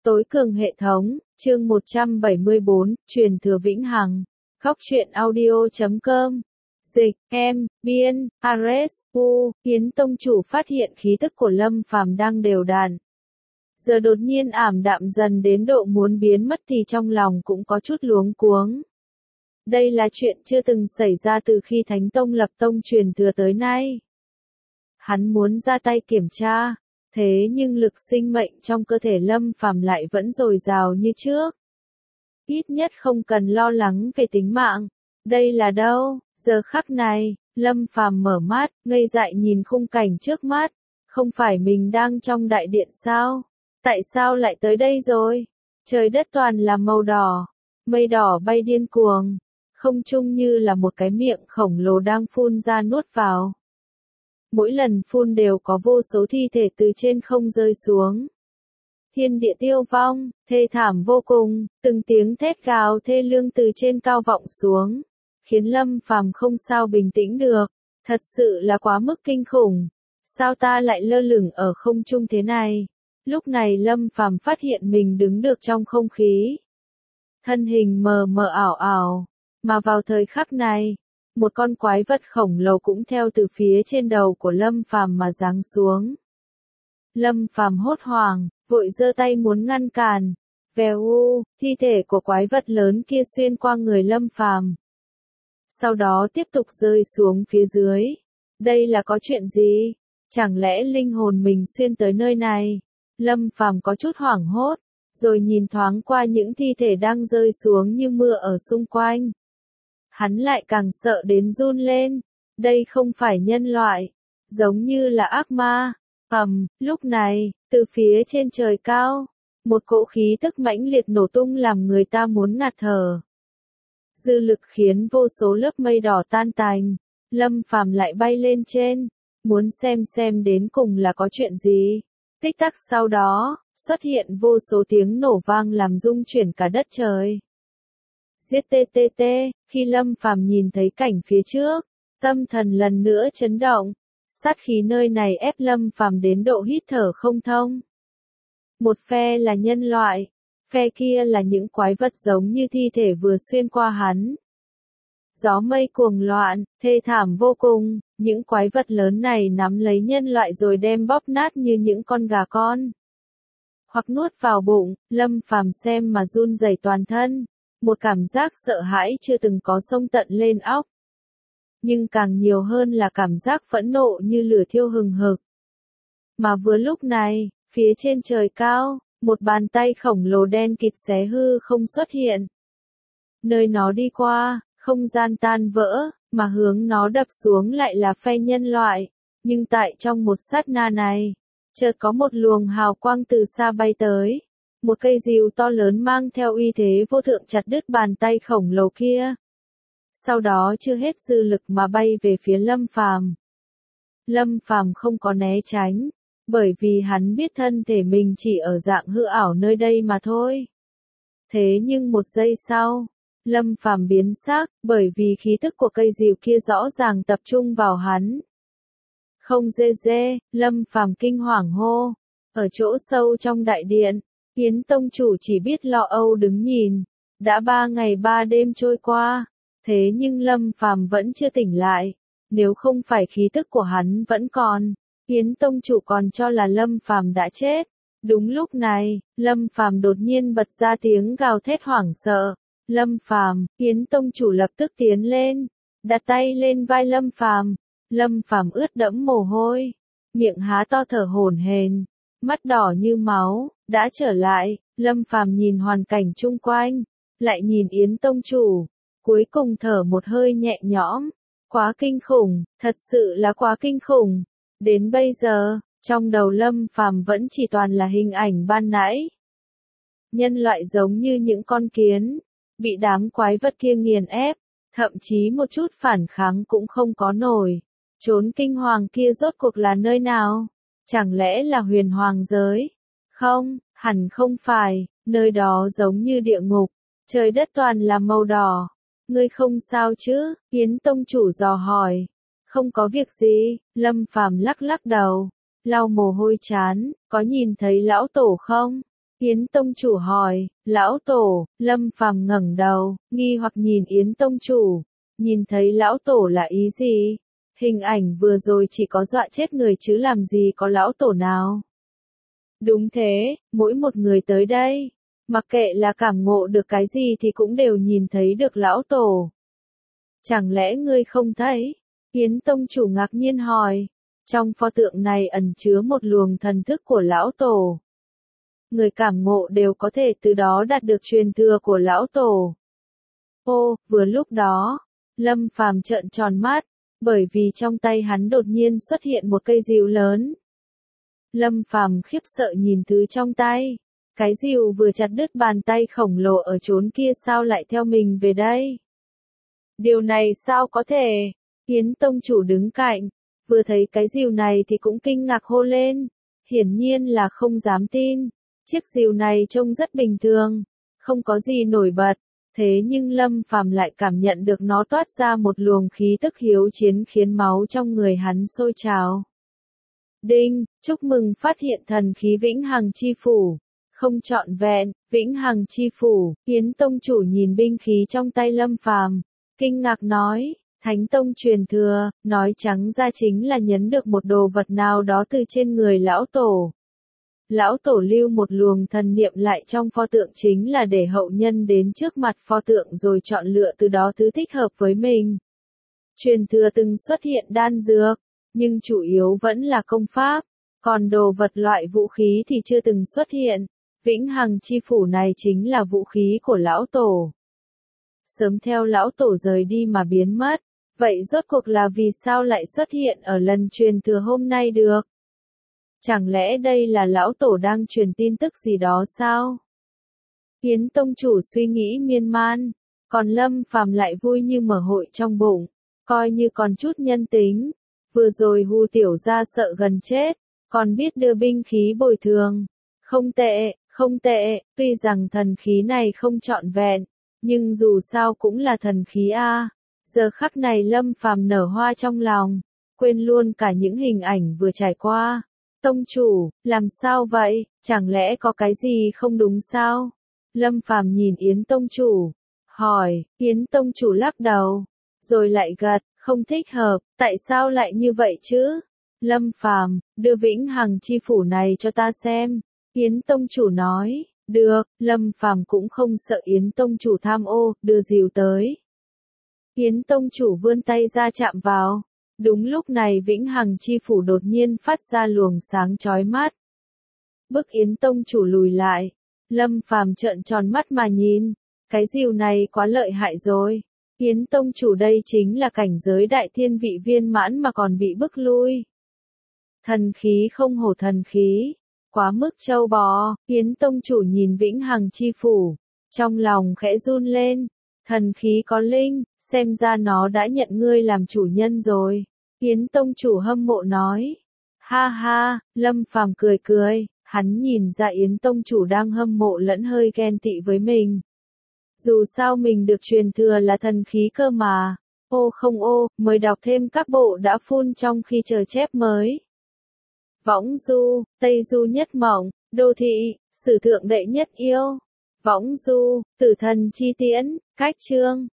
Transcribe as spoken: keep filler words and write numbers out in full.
Tối cường hệ thống, chương một trăm bảy mươi bốn, truyền thừa vĩnh hằng. Góc truyện audio chấm com. Dịch, em, biên, Ares, U, Hiến Tông chủ phát hiện khí tức của Lâm Phàm đang đều đặn. Giờ đột nhiên ảm đạm dần đến độ muốn biến mất thì trong lòng cũng có chút luống cuống. Đây là chuyện chưa từng xảy ra từ khi Thánh Tông lập tông truyền thừa tới nay. Hắn muốn ra tay kiểm tra, thế nhưng lực sinh mệnh trong cơ thể Lâm Phàm lại vẫn dồi dào như trước. Ít nhất không cần lo lắng về tính mạng. Đây là đâu? Giờ khắc này, Lâm Phàm mở mắt, ngây dại nhìn khung cảnh trước mắt. Không phải mình đang trong đại điện sao? Tại sao lại tới đây rồi? Trời đất toàn là màu đỏ, mây đỏ bay điên cuồng, không trung như là một cái miệng khổng lồ đang phun ra nuốt vào. Mỗi lần phun đều có vô số thi thể từ trên không rơi xuống. Thiên địa tiêu vong, thê thảm vô cùng, từng tiếng thét gào thê lương từ trên cao vọng xuống, khiến Lâm Phàm không sao bình tĩnh được, thật sự là quá mức kinh khủng. Sao ta lại lơ lửng ở không trung thế này? Lúc này Lâm Phàm phát hiện mình đứng được trong không khí. Thân hình mờ mờ ảo ảo, mà vào thời khắc này, một con quái vật khổng lồ cũng theo từ phía trên đầu của Lâm Phàm mà giáng xuống. Lâm Phàm hốt hoảng, vội giơ tay muốn ngăn cản. Vèo u, thi thể của quái vật lớn kia xuyên qua người Lâm Phàm. Sau đó tiếp tục rơi xuống phía dưới. Đây là có chuyện gì? Chẳng lẽ linh hồn mình xuyên tới nơi này? Lâm Phàm có chút hoảng hốt, rồi nhìn thoáng qua những thi thể đang rơi xuống như mưa ở xung quanh. Hắn lại càng sợ đến run lên. Đây không phải nhân loại, giống như là ác ma. Ầm, lúc này, từ phía trên trời cao, một cỗ khí tức mãnh liệt nổ tung làm người ta muốn ngạt thở. Dư lực khiến vô số lớp mây đỏ tan tành. Lâm Phàm lại bay lên trên, muốn xem xem đến cùng là có chuyện gì. Tích tắc sau đó, xuất hiện vô số tiếng nổ vang làm rung chuyển cả đất trời. Giết tê tê tê, khi Lâm Phàm nhìn thấy cảnh phía trước, tâm thần lần nữa chấn động. Sát khí nơi này ép Lâm Phàm đến độ hít thở không thông. Một phe là nhân loại, phe kia là những quái vật giống như thi thể vừa xuyên qua hắn. Gió mây cuồng loạn, thê thảm vô cùng, những quái vật lớn này nắm lấy nhân loại rồi đem bóp nát như những con gà con. Hoặc nuốt vào bụng, Lâm Phàm xem mà run rẩy toàn thân, một cảm giác sợ hãi chưa từng có xông tận lên óc. Nhưng càng nhiều hơn là cảm giác phẫn nộ như lửa thiêu hừng hực. Mà vừa lúc này, phía trên trời cao, một bàn tay khổng lồ đen kịt xé hư không xuất hiện. Nơi nó đi qua, không gian tan vỡ, mà hướng nó đập xuống lại là phe nhân loại. Nhưng tại trong một sát na này, chợt có một luồng hào quang từ xa bay tới. Một cây rìu to lớn mang theo uy thế vô thượng chặt đứt bàn tay khổng lồ kia. Sau đó chưa hết dư lực mà bay về phía Lâm Phàm. Lâm Phàm không có né tránh, bởi vì hắn biết thân thể mình chỉ ở dạng hư ảo nơi đây mà thôi. Thế nhưng một giây sau, Lâm Phàm biến sắc, bởi vì khí tức của cây rìu kia rõ ràng tập trung vào hắn. Không dê dê, Lâm Phàm kinh hoàng hô. Ở chỗ sâu trong đại điện, Hiến Tông chủ chỉ biết lo âu đứng nhìn. Đã ba ngày ba đêm trôi qua, thế nhưng Lâm Phàm vẫn chưa tỉnh lại. Nếu không phải khí tức của hắn vẫn còn, Hiến Tông chủ còn cho là Lâm Phàm đã chết. Đúng lúc này, Lâm Phàm đột nhiên bật ra tiếng gào thét hoảng sợ. Lâm Phàm, Hiến Tông chủ lập tức tiến lên, đặt tay lên vai Lâm Phàm. Lâm Phàm ướt đẫm mồ hôi, miệng há to thở hổn hển, mắt đỏ như máu. Đã trở lại, Lâm Phàm nhìn hoàn cảnh chung quanh, lại nhìn Yến Tông chủ, cuối cùng thở một hơi nhẹ nhõm. Quá kinh khủng, thật sự là quá kinh khủng. Đến bây giờ, trong đầu Lâm Phàm vẫn chỉ toàn là hình ảnh ban nãy. Nhân loại giống như những con kiến, bị đám quái vật kia nghiền ép, thậm chí một chút phản kháng cũng không có nổi. Chốn kinh hoàng kia rốt cuộc là nơi nào? Chẳng lẽ là huyền hoàng giới? Không, hẳn không phải, nơi đó giống như địa ngục, trời đất toàn là màu đỏ. Ngươi không sao chứ? Hiến Tông chủ dò hỏi. Không có việc gì, Lâm Phàm lắc lắc đầu, lau mồ hôi chán, có nhìn thấy lão tổ không? Yến tông chủ hỏi, lão tổ, Lâm Phàm ngẩng đầu, nghi hoặc nhìn Yến tông chủ, nhìn thấy lão tổ là ý gì? Hình ảnh vừa rồi chỉ có dọa chết người chứ làm gì có lão tổ nào. Đúng thế, mỗi một người tới đây, mặc kệ là cảm ngộ được cái gì thì cũng đều nhìn thấy được lão tổ. Chẳng lẽ ngươi không thấy? Yến tông chủ ngạc nhiên hỏi, trong pho tượng này ẩn chứa một luồng thần thức của lão tổ. Người cảm ngộ đều có thể từ đó đạt được truyền thừa của lão tổ. Ô, vừa lúc đó, Lâm Phàm trợn tròn mắt, bởi vì trong tay hắn đột nhiên xuất hiện một cây rìu lớn. Lâm Phàm khiếp sợ nhìn thứ trong tay, cái rìu vừa chặt đứt bàn tay khổng lồ ở chốn kia sao lại theo mình về đây? Điều này sao có thể? Yến tông chủ đứng cạnh, vừa thấy cái rìu này thì cũng kinh ngạc hô lên, hiển nhiên là không dám tin. Chiếc rìu này trông rất bình thường, không có gì nổi bật, thế nhưng Lâm Phàm lại cảm nhận được nó toát ra một luồng khí tức hiếu chiến khiến máu trong người hắn sôi trào. Đinh, chúc mừng phát hiện thần khí Vĩnh Hằng Chi Phủ. Không trọn vẹn, Vĩnh Hằng Chi Phủ. Yến tông chủ nhìn binh khí trong tay Lâm Phàm, kinh ngạc nói, Thánh tông truyền thừa, nói trắng ra chính là nhấn được một đồ vật nào đó từ trên người lão tổ. Lão tổ lưu một luồng thần niệm lại trong pho tượng chính là để hậu nhân đến trước mặt pho tượng rồi chọn lựa từ đó thứ thích hợp với mình. Truyền thừa từng xuất hiện đan dược, nhưng chủ yếu vẫn là công pháp, còn đồ vật loại vũ khí thì chưa từng xuất hiện. Vĩnh Hằng Chi Phủ này chính là vũ khí của lão tổ. Sớm theo lão tổ rời đi mà biến mất, vậy rốt cuộc là vì sao lại xuất hiện ở lần truyền thừa hôm nay được? Chẳng lẽ đây là lão tổ đang truyền tin tức gì đó sao? Yến tông chủ suy nghĩ miên man, còn Lâm Phàm lại vui như mở hội trong bụng, coi như còn chút nhân tính. Vừa rồi hù tiểu gia sợ gần chết, còn biết đưa binh khí bồi thường. Không tệ, không tệ, tuy rằng thần khí này không trọn vẹn, nhưng dù sao cũng là thần khí a. Giờ khắc này Lâm Phàm nở hoa trong lòng, quên luôn cả những hình ảnh vừa trải qua. Tông chủ, làm sao vậy, chẳng lẽ có cái gì không đúng sao? Lâm Phàm nhìn Yến tông chủ, hỏi, Yến tông chủ lắc đầu, rồi lại gật, không thích hợp, tại sao lại như vậy chứ? Lâm Phàm, đưa Vĩnh Hằng Chi Phủ này cho ta xem. Yến tông chủ nói, được, Lâm Phàm cũng không sợ Yến tông chủ tham ô, đưa rìu tới. Yến tông chủ vươn tay ra chạm vào. Đúng lúc này Vĩnh Hằng Chi Phủ đột nhiên phát ra luồng sáng chói mắt. Bức Yến tông chủ lùi lại. Lâm Phàm trợn tròn mắt mà nhìn. Cái rìu này quá lợi hại rồi. Yến tông chủ đây chính là cảnh giới đại thiên vị viên mãn mà còn bị bức lui. Thần khí không hổ thần khí. Quá mức trâu bò. Yến tông chủ nhìn Vĩnh Hằng Chi Phủ. Trong lòng khẽ run lên. Thần khí có linh, xem ra nó đã nhận ngươi làm chủ nhân rồi. Yến tông chủ hâm mộ nói. Ha ha, Lâm Phàm cười cười, hắn nhìn ra Yến tông chủ đang hâm mộ lẫn hơi ghen tị với mình. Dù sao mình được truyền thừa là thần khí cơ mà. Ô không ô, mới đọc thêm các bộ đã phun trong khi chờ chép mới. Võng du, Tây du nhất mộng, đô thị, sử thượng đệ nhất yêu. Võng du, tử thần chi tiễn, cách chương.